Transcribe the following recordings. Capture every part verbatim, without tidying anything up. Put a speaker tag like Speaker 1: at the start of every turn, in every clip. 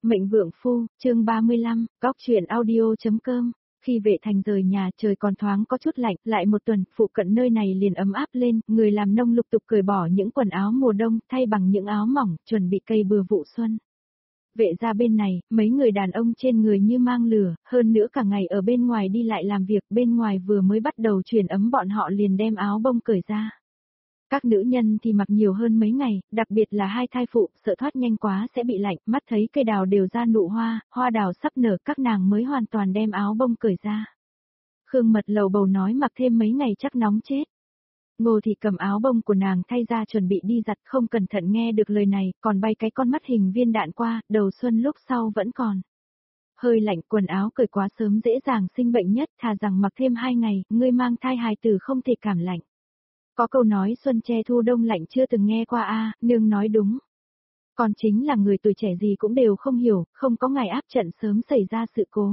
Speaker 1: Mệnh Vượng Phu, chương ba mươi lăm, góc truyện audio.com. Khi Vệ Thành rời nhà trời còn thoáng có chút lạnh, lại một tuần, phụ cận nơi này liền ấm áp lên, người làm nông lục tục cởi bỏ những quần áo mùa đông, thay bằng những áo mỏng, chuẩn bị cây bừa vụ xuân. Vệ ra bên này, mấy người đàn ông trên người như mang lửa, hơn nữa cả ngày ở bên ngoài đi lại làm việc, bên ngoài vừa mới bắt đầu chuyển ấm bọn họ liền đem áo bông cởi ra. Các nữ nhân thì mặc nhiều hơn mấy ngày, đặc biệt là hai thai phụ, sợ thoát nhanh quá sẽ bị lạnh, mắt thấy cây đào đều ra nụ hoa, hoa đào sắp nở, các nàng mới hoàn toàn đem áo bông cởi ra. Khương Mật lầu bầu nói mặc thêm mấy ngày chắc nóng chết. Ngô Thị cầm áo bông của nàng thay ra chuẩn bị đi giặt, không cẩn thận nghe được lời này, còn bay cái con mắt hình viên đạn qua, đầu xuân lúc sau vẫn còn. Hơi lạnh, quần áo cởi quá sớm dễ dàng sinh bệnh nhất, thà rằng mặc thêm hai ngày, ngươi mang thai hài tử không thể cảm lạnh. Có câu nói xuân che thu đông lạnh chưa từng nghe qua a, à, nương nói đúng. Còn chính là người tuổi trẻ gì cũng đều không hiểu, không có ngày áp trận sớm xảy ra sự cố.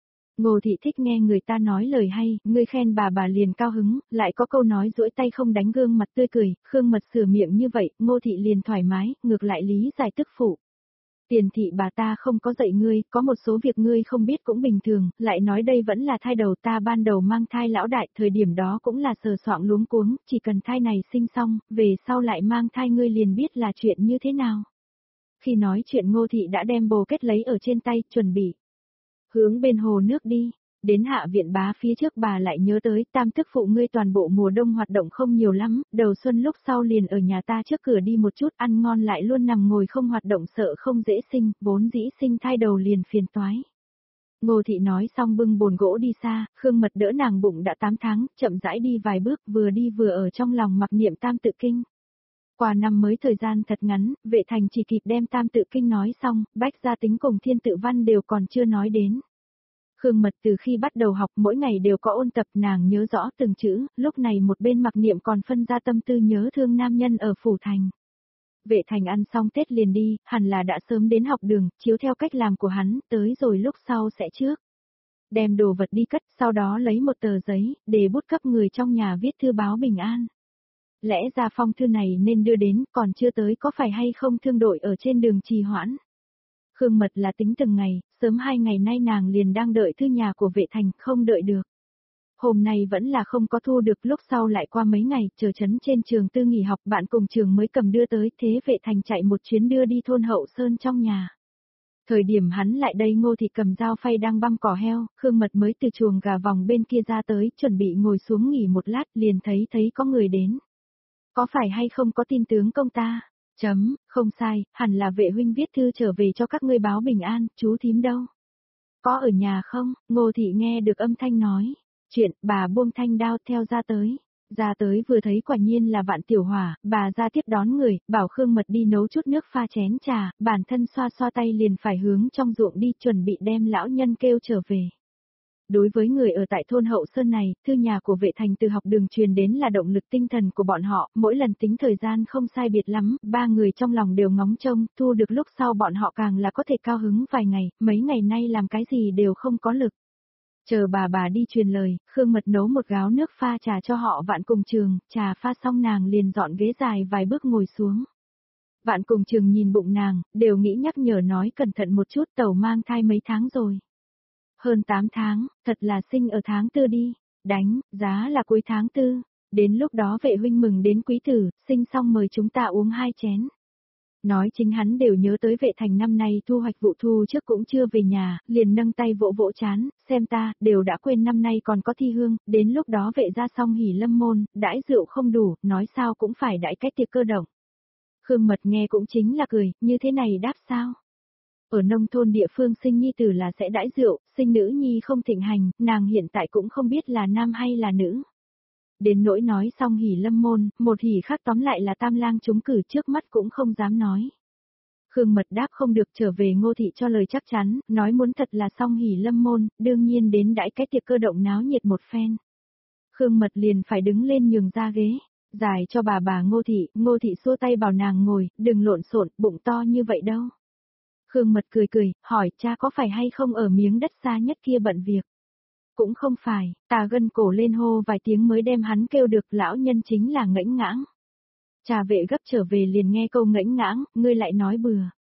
Speaker 1: Ngô Thị thích nghe người ta nói lời hay, ngươi khen bà bà liền cao hứng, lại có câu nói duỗi tay không đánh gương mặt tươi cười, Khương Mật sửa miệng như vậy, Ngô Thị liền thoải mái, ngược lại lý giải tức phụ. Tiền thị bà ta không có dạy ngươi, có một số việc ngươi không biết cũng bình thường, lại nói đây vẫn là thai đầu, ta ban đầu mang thai lão đại, thời điểm đó cũng là sờ soạng luống cuống, chỉ cần thai này sinh xong, về sau lại mang thai ngươi liền biết là chuyện như thế nào. Khi nói chuyện Ngô Thị đã đem bồ kết lấy ở trên tay, chuẩn bị hướng bên hồ nước đi. Đến Hạ Viện Bá phía trước bà lại nhớ tới, tam tức phụ ngươi toàn bộ mùa đông hoạt động không nhiều lắm, đầu xuân lúc sau liền ở nhà ta trước cửa đi một chút, ăn ngon lại luôn nằm ngồi không hoạt động, sợ không dễ sinh, vốn dĩ sinh thai đầu liền phiền toái. Ngô Thị nói xong bưng bồn gỗ đi xa, Khương Mật đỡ nàng bụng đã tám tháng, chậm rãi đi vài bước, vừa đi vừa ở trong lòng mặc niệm tam tự kinh. Qua năm mới thời gian thật ngắn, Vệ Thành chỉ kịp đem tam tự kinh nói xong, bách gia tính cùng thiên tự văn đều còn chưa nói đến. Khương Mật từ khi bắt đầu học mỗi ngày đều có ôn tập, nàng nhớ rõ từng chữ, lúc này một bên mặc niệm còn phân ra tâm tư nhớ thương nam nhân ở phủ thành. Vệ Thành ăn xong Tết liền đi, hẳn là đã sớm đến học đường, chiếu theo cách làm của hắn, tới rồi lúc sau sẽ trước. Đem đồ vật đi cất, sau đó lấy một tờ giấy, để bút cấp người trong nhà viết thư báo bình an. Lẽ ra phong thư này nên đưa đến, còn chưa tới có phải hay không thương đội ở trên đường trì hoãn. Khương Mật là tính từng ngày, sớm hai ngày nay nàng liền đang đợi thư nhà của Vệ Thành, không đợi được. Hôm nay vẫn là không có thu được, lúc sau lại qua mấy ngày, chờ chấn trên trường tư nghỉ học, bạn cùng trường mới cầm đưa tới, thế Vệ Thành chạy một chuyến đưa đi thôn Hậu Sơn trong nhà. Thời điểm hắn lại đây Ngô Thị cầm dao phay đang băm cỏ heo, Khương Mật mới từ chuồng gà vòng bên kia ra tới, chuẩn bị ngồi xuống nghỉ một lát, liền thấy thấy có người đến. Có phải hay không có tin tướng công ta? Chấm, không sai, hẳn là Vệ huynh viết thư trở về cho các ngươi báo bình an, chú thím đâu? Có ở nhà không? Ngô Thị nghe được âm thanh nói. Chuyện, bà buông thanh đao theo ra tới. Ra tới vừa thấy quả nhiên là Vạn Tiểu Hỏa, bà ra tiếp đón người, bảo Khương Mật đi nấu chút nước pha chén trà, bản thân xoa xoa tay liền phải hướng trong ruộng đi, chuẩn bị đem lão nhân kêu trở về. Đối với người ở tại thôn Hậu Sơn này, thư nhà của Vệ Thành từ học đường truyền đến là động lực tinh thần của bọn họ, mỗi lần tính thời gian không sai biệt lắm, ba người trong lòng đều ngóng trông, thu được lúc sau bọn họ càng là có thể cao hứng vài ngày, mấy ngày nay làm cái gì đều không có lực. Chờ bà bà đi truyền lời, Khương Mật nấu một gáo nước pha trà cho họ Vạn cùng trường, trà pha xong nàng liền dọn ghế dài vài bước ngồi xuống. Vạn cùng trường nhìn bụng nàng, đều nghĩ nhắc nhở nói cẩn thận một chút, tẩu mang thai mấy tháng rồi. Hơn tám tháng, thật là sinh ở tháng tư đi, đánh, giá là cuối tháng tư, đến lúc đó Vệ huynh mừng đến quý tử, sinh xong mời chúng ta uống hai chén. Nói chính hắn đều nhớ tới Vệ Thành năm nay thu hoạch vụ thu trước cũng chưa về nhà, liền nâng tay vỗ vỗ chán, xem ta, đều đã quên năm nay còn có thi hương, đến lúc đó Vệ ra xong hỉ lâm môn, đãi rượu không đủ, nói sao cũng phải đãi cách tiệc cơ động. Khương Mật nghe cũng chính là cười, như thế này đáp sao? Ở nông thôn địa phương sinh nhi tử là sẽ đãi rượu, sinh nữ nhi không thịnh hành, nàng hiện tại cũng không biết là nam hay là nữ. Đến nỗi nói xong hỉ lâm môn, một hỉ khác tóm lại là tam lang trúng cử, trước mắt cũng không dám nói. Khương Mật đáp không được, trở về Ngô Thị cho lời chắc chắn, nói muốn thật là xong hỉ lâm môn, đương nhiên đến đãi cái tiệc cơ động náo nhiệt một phen. Khương Mật liền phải đứng lên nhường ra ghế, giải cho bà bà Ngô Thị, Ngô Thị xua tay bảo nàng ngồi, đừng lộn xộn, bụng to như vậy đâu. Khương Mật cười cười, hỏi cha có phải hay không ở miếng đất xa nhất kia bận việc. Cũng không phải, ta gân cổ lên hô vài tiếng mới đem hắn kêu được, lão nhân chính là ngãnh ngãng. Trà Vệ gấp trở về liền nghe câu ngãnh ngãng, ngươi lại nói bừa.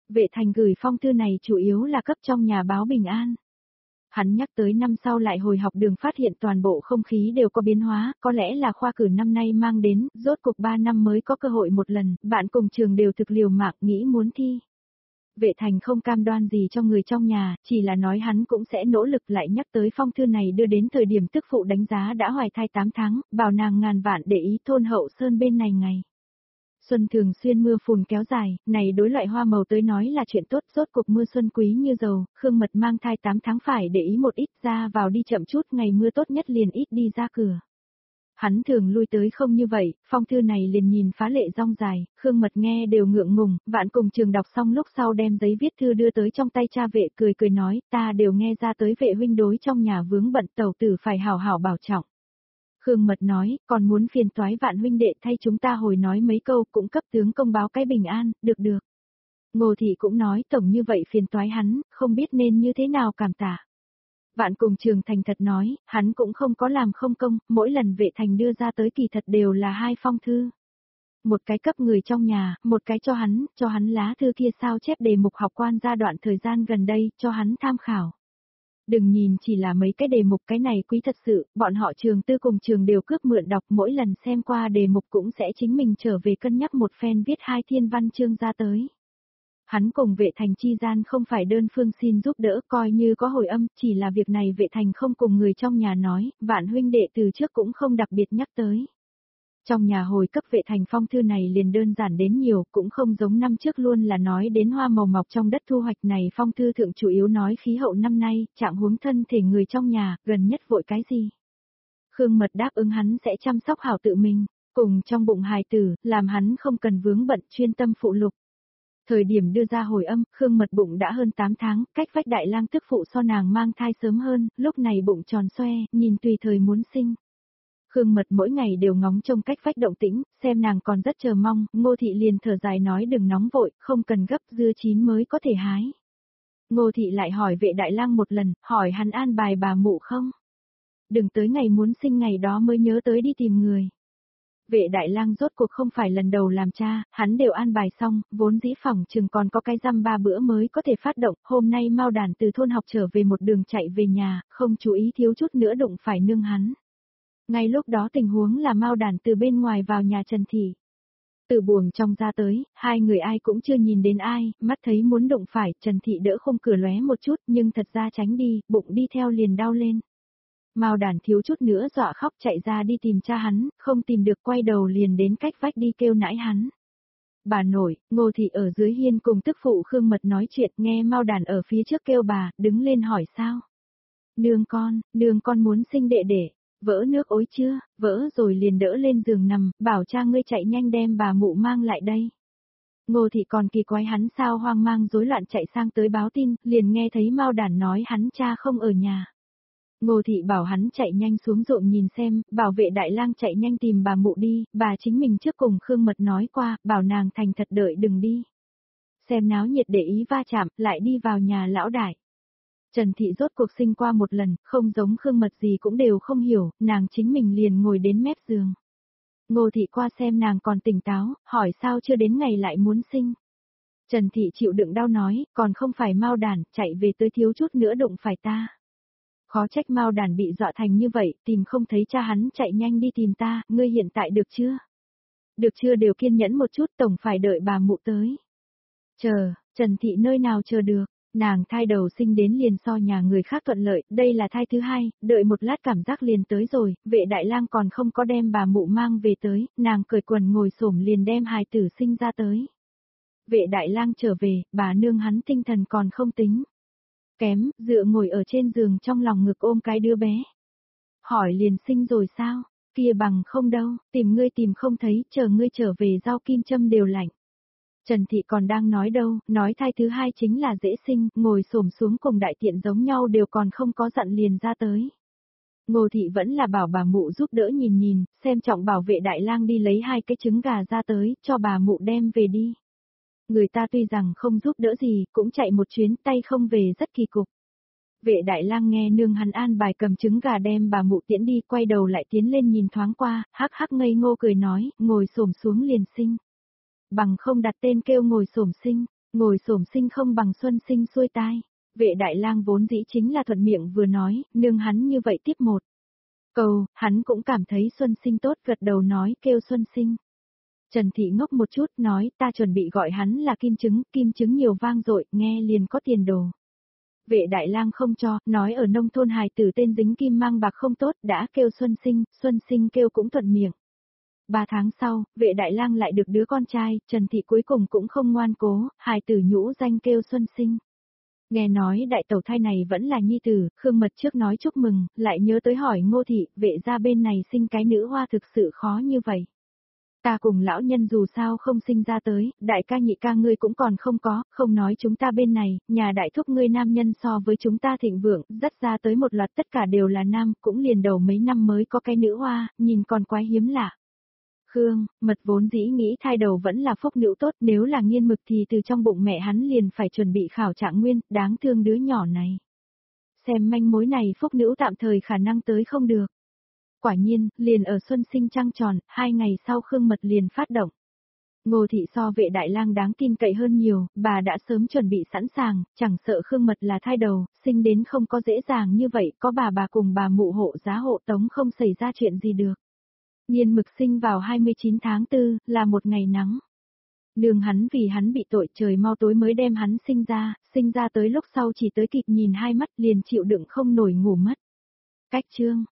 Speaker 1: Vệ Thành gửi phong thư này chủ yếu là cấp trong nhà báo bình an. Hắn nhắc tới năm sau lại hồi học đường phát hiện toàn bộ không khí đều có biến hóa, có lẽ là khoa cử năm nay mang đến, rốt cuộc ba năm mới có cơ hội một lần, bạn cùng trường đều thực liều mạng nghĩ muốn thi. Vệ Thành không cam đoan gì cho người trong nhà, chỉ là nói hắn cũng sẽ nỗ lực, lại nhắc tới phong thư này đưa đến thời điểm tức phụ đánh giá đã hoài thai tám tháng, bảo nàng ngàn vạn để ý thôn Hậu Sơn bên này ngày. Xuân thường xuyên mưa phùn kéo dài, này đối loại hoa màu tới nói là chuyện tốt, rốt cuộc mưa xuân quý như dầu, Khương Mật mang thai tám tháng phải để ý một ít, ra vào đi chậm chút, ngày mưa tốt nhất liền ít đi ra cửa. Hắn thường lui tới không như vậy, phong thư này liền nhìn phá lệ rong dài, Khương Mật nghe đều ngượng ngùng, vạn cùng trường đọc xong lúc sau đem giấy viết thư đưa tới trong tay cha Vệ, cười cười nói, ta đều nghe ra tới Vệ huynh đối trong nhà vướng bận, tẩu tử phải hảo hảo bảo trọng. Khương Mật nói, còn muốn phiền toái Vạn huynh đệ thay chúng ta hồi nói mấy câu, cũng cấp tướng công báo cái bình an, được được. Ngô Thị cũng nói tổng như vậy phiền toái hắn, không biết nên như thế nào cảm tạ. Vạn cùng trường thành thật nói, hắn cũng không có làm không công, mỗi lần Vệ Thành đưa ra tới kỳ thật đều là hai phong thư. Một cái cấp người trong nhà, một cái cho hắn, cho hắn lá thư kia sao chép đề mục học quan giai đoạn thời gian gần đây, cho hắn tham khảo. Đừng nhìn chỉ là mấy cái đề mục, cái này quý thật sự, bọn họ trường tư cùng trường đều cướp mượn đọc, mỗi lần xem qua đề mục cũng sẽ chính mình trở về cân nhắc một phen viết hai thiên văn chương ra tới. Hắn cùng Vệ Thành chi gian không phải đơn phương xin giúp đỡ, coi như có hồi âm, chỉ là việc này Vệ Thành không cùng người trong nhà nói, Vạn huynh đệ từ trước cũng không đặc biệt nhắc tới. Trong nhà hồi cấp Vệ Thành phong thư này liền đơn giản đến nhiều, cũng không giống năm trước luôn là nói đến hoa màu mọc trong đất thu hoạch này, phong thư thượng chủ yếu nói khí hậu năm nay, trạng huống thân thể người trong nhà, gần nhất vội cái gì. Khương Mật đáp ứng hắn sẽ chăm sóc hảo tự mình, cùng trong bụng hài tử, làm hắn không cần vướng bận chuyên tâm phụ lục. Thời điểm đưa ra hồi âm, Khương Mật bụng đã hơn tám tháng, cách vách đại lang tức phụ so nàng mang thai sớm hơn, lúc này bụng tròn xoe, nhìn tùy thời muốn sinh. Khương Mật mỗi ngày đều ngóng trông cách vách động tĩnh, xem nàng còn rất chờ mong, Ngô Thị liền thở dài nói đừng nóng vội, không cần gấp, dưa chín mới có thể hái. Ngô Thị lại hỏi Vệ đại lang một lần, hỏi hắn an bài bà mụ không? Đừng tới ngày muốn sinh ngày đó mới nhớ tới đi tìm người. Vệ đại lang rốt cuộc không phải lần đầu làm cha, hắn đều an bài xong, vốn dĩ phòng chừng còn có cái răm ba bữa mới có thể phát động, hôm nay Mao Đản từ thôn học trở về một đường chạy về nhà, không chú ý thiếu chút nữa đụng phải nương hắn. Ngay lúc đó tình huống là Mao Đản từ bên ngoài vào nhà Trần Thị. Từ buồng trong ra tới, hai người ai cũng chưa nhìn đến ai, mắt thấy muốn đụng phải, Trần Thị đỡ không cửa lóe một chút nhưng thật ra tránh đi, bụng đi theo liền đau lên. Mao Đản thiếu chút nữa dọa khóc chạy ra đi tìm cha hắn, không tìm được quay đầu liền đến cách vách đi kêu nãi hắn. Bà nội, Ngô Thị ở dưới hiên cùng tức phụ Khương Mật nói chuyện, nghe Mao Đản ở phía trước kêu bà, đứng lên hỏi sao. Nương con, nương con muốn sinh đệ đệ, vỡ nước ối chưa, vỡ rồi liền đỡ lên giường nằm, bảo cha ngươi chạy nhanh đem bà mụ mang lại đây. Ngô Thị còn kỳ quái hắn sao hoang mang rối loạn chạy sang tới báo tin, liền nghe thấy Mao Đản nói hắn cha không ở nhà. Ngô Thị bảo hắn chạy nhanh xuống ruộng nhìn xem, bảo Vệ đại lang chạy nhanh tìm bà mụ đi, bà chính mình trước cùng Khương Mật nói qua, bảo nàng thành thật đợi đừng đi. Xem náo nhiệt để ý va chạm, lại đi vào nhà lão đại. Trần Thị rốt cuộc sinh qua một lần, không giống Khương Mật gì cũng đều không hiểu, nàng chính mình liền ngồi đến mép giường. Ngô Thị qua xem nàng còn tỉnh táo, hỏi sao chưa đến ngày lại muốn sinh. Trần Thị chịu đựng đau nói, còn không phải Mao Đản, chạy về tới thiếu chút nữa đụng phải ta. Khó trách Mao Đản bị dọa thành như vậy, tìm không thấy cha hắn chạy nhanh đi tìm ta, ngươi hiện tại được chưa? Được chưa đều kiên nhẫn một chút, tổng phải đợi bà mụ tới. Chờ, Trần Thị nơi nào chờ được, nàng thai đầu sinh đến liền so nhà người khác thuận lợi, đây là thai thứ hai, đợi một lát cảm giác liền tới rồi, Vệ đại lang còn không có đem bà mụ mang về tới, nàng cởi quần ngồi xổm liền đem hài tử sinh ra tới. Vệ đại lang trở về, bà nương hắn tinh thần còn không tính. Kém, dựa ngồi ở trên giường trong lòng ngực ôm cái đứa bé. Hỏi liền sinh rồi sao, kia bằng không đâu, tìm ngươi tìm không thấy, chờ ngươi trở về rau kim châm đều lạnh. Trần Thị còn đang nói đâu, nói thai thứ hai chính là dễ sinh, ngồi xổm xuống cùng đại tiện giống nhau đều còn không có dặn liền ra tới. Ngô Thị vẫn là bảo bà mụ giúp đỡ nhìn nhìn, xem trọng bảo Vệ đại lang đi lấy hai cái trứng gà ra tới, cho bà mụ đem về đi. Người ta tuy rằng không giúp đỡ gì, cũng chạy một chuyến tay không về rất kỳ cục. Vệ đại lang nghe nương hắn an bài cầm trứng gà đem bà mụ tiễn đi, quay đầu lại tiến lên nhìn thoáng qua, hắc hắc ngây ngô cười nói, ngồi xổm xuống liền sinh. Bằng không đặt tên kêu ngồi xổm sinh, Ngồi xổm sinh không bằng Xuân Sinh xuôi tai. Vệ đại lang vốn dĩ chính là thuận miệng vừa nói, nương hắn như vậy tiếp một câu, hắn cũng cảm thấy Xuân Sinh tốt, gật đầu nói kêu Xuân Sinh. Trần Thị ngốc một chút nói ta chuẩn bị gọi hắn là kim trứng, kim trứng nhiều vang dội, nghe liền có tiền đồ. Vệ đại lang không cho, nói ở nông thôn hài tử tên dính kim mang bạc không tốt, đã kêu Xuân Sinh, Xuân Sinh kêu cũng thuận miệng. Ba tháng sau, vệ đại lang lại được đứa con trai, Trần Thị cuối cùng cũng không ngoan cố, hài tử nhũ danh kêu Xuân Sinh. Nghe nói đại tẩu thai này vẫn là nhi tử, Khương Mật trước nói chúc mừng, lại nhớ tới hỏi Ngô Thị, vệ gia bên này sinh cái nữ hoa thực sự khó như vậy. Ta cùng lão nhân dù sao không sinh ra tới, đại ca nhị ca ngươi cũng còn không có, không nói chúng ta bên này, nhà đại thúc ngươi nam nhân so với chúng ta thịnh vượng, dắt ra tới một loạt tất cả đều là nam, cũng liền đầu mấy năm mới có cái nữ hoa, nhìn còn quái hiếm lạ. Khương, Mật vốn dĩ nghĩ thai đầu vẫn là phúc nữ tốt, nếu là nghiên mực thì từ trong bụng mẹ hắn liền phải chuẩn bị khảo trạng nguyên, đáng thương đứa nhỏ này. Xem manh mối này phúc nữ tạm thời khả năng tới không được. Quả nhiên, liền ở Xuân Sinh trăng tròn, hai ngày sau Khương Mật liền phát động. Ngô Thị so vệ đại lang đáng tin cậy hơn nhiều, bà đã sớm chuẩn bị sẵn sàng, chẳng sợ Khương Mật là thai đầu, sinh đến không có dễ dàng như vậy, có bà bà cùng bà mụ hộ giá hộ tống không xảy ra chuyện gì được. Nhiên mực sinh vào hai mươi chín tháng tư, là một ngày nắng. Nương hắn vì hắn bị tội trời mau tối mới đem hắn sinh ra, sinh ra tới lúc sau chỉ tới kịp nhìn hai mắt liền chịu đựng không nổi ngủ mất. Cách chương